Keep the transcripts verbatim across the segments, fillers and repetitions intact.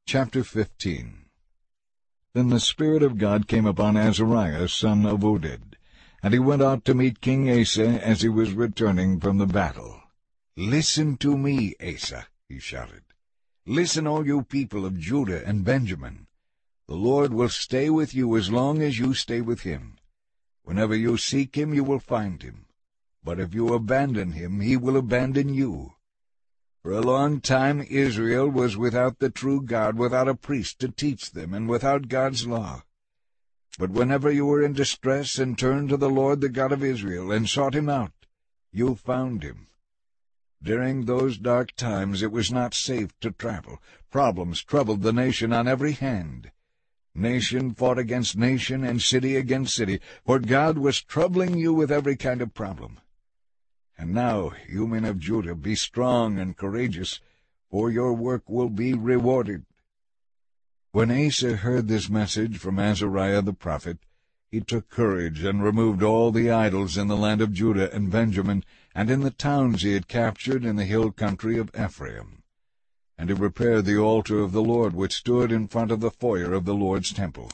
Chapter fifteen. Then the Spirit of God came upon Azariah son of Oded, and he went out to meet King Asa as he was returning from the battle. "Listen to me, Asa," he shouted. "Listen, all you people of Judah and Benjamin. The Lord will stay with you as long as you stay with him. Whenever you seek him, you will find him. But if you abandon him, he will abandon you. For a long time Israel was without the true God, without a priest to teach them, and without God's law. But whenever you were in distress and turned to the Lord, the God of Israel, and sought him out, you found him. During those dark times it was not safe to travel. Problems troubled the nation on every hand. Nation fought against nation, and city against city, for God was troubling you with every kind of problem. And now, you men of Judah, be strong and courageous, for your work will be rewarded." When Asa heard this message from Azariah the prophet, he took courage and removed all the idols in the land of Judah and Benjamin, and in the towns he had captured in the hill country of Ephraim. And he repaired the altar of the Lord, which stood in front of the foyer of the Lord's temple.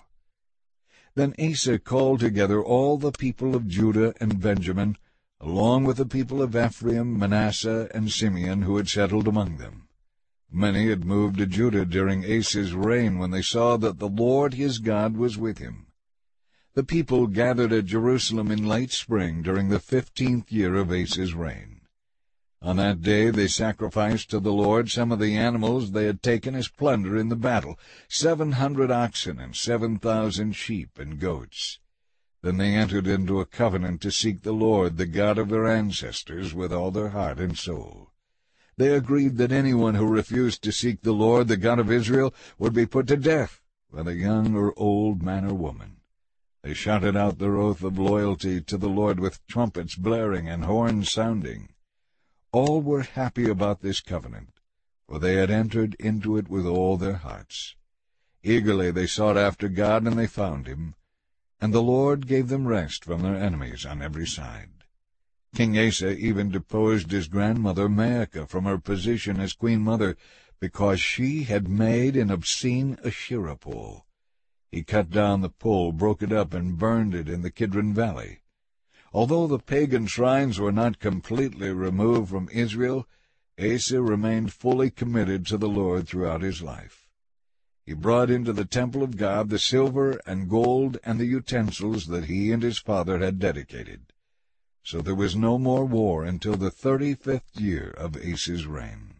Then Asa called together all the people of Judah and Benjamin, along with the people of Ephraim, Manasseh, and Simeon, who had settled among them. Many had moved to Judah during Asa's reign, when they saw that the Lord his God was with him. The people gathered at Jerusalem in late spring during the fifteenth year of Asa's reign. On that day they sacrificed to the Lord some of the animals they had taken as plunder in the battle, seven hundred oxen and seven thousand sheep and goats. Then they entered into a covenant to seek the Lord, the God of their ancestors, with all their heart and soul. They agreed that anyone who refused to seek the Lord, the God of Israel, would be put to death, whether young or old, man or woman. They shouted out their oath of loyalty to the Lord with trumpets blaring and horns sounding. All were happy about this covenant, for they had entered into it with all their hearts. Eagerly they sought after God, and they found him, and the Lord gave them rest from their enemies on every side. King Asa even deposed his grandmother Maacah from her position as queen mother, because she had made an obscene Asherah pole. He cut down the pole, broke it up, and burned it in the Kidron Valley. Although the pagan shrines were not completely removed from Israel, Asa remained fully committed to the Lord throughout his life. He brought into the temple of God the silver and gold and the utensils that he and his father had dedicated. So there was no more war until the thirty-fifth year of Asa's reign.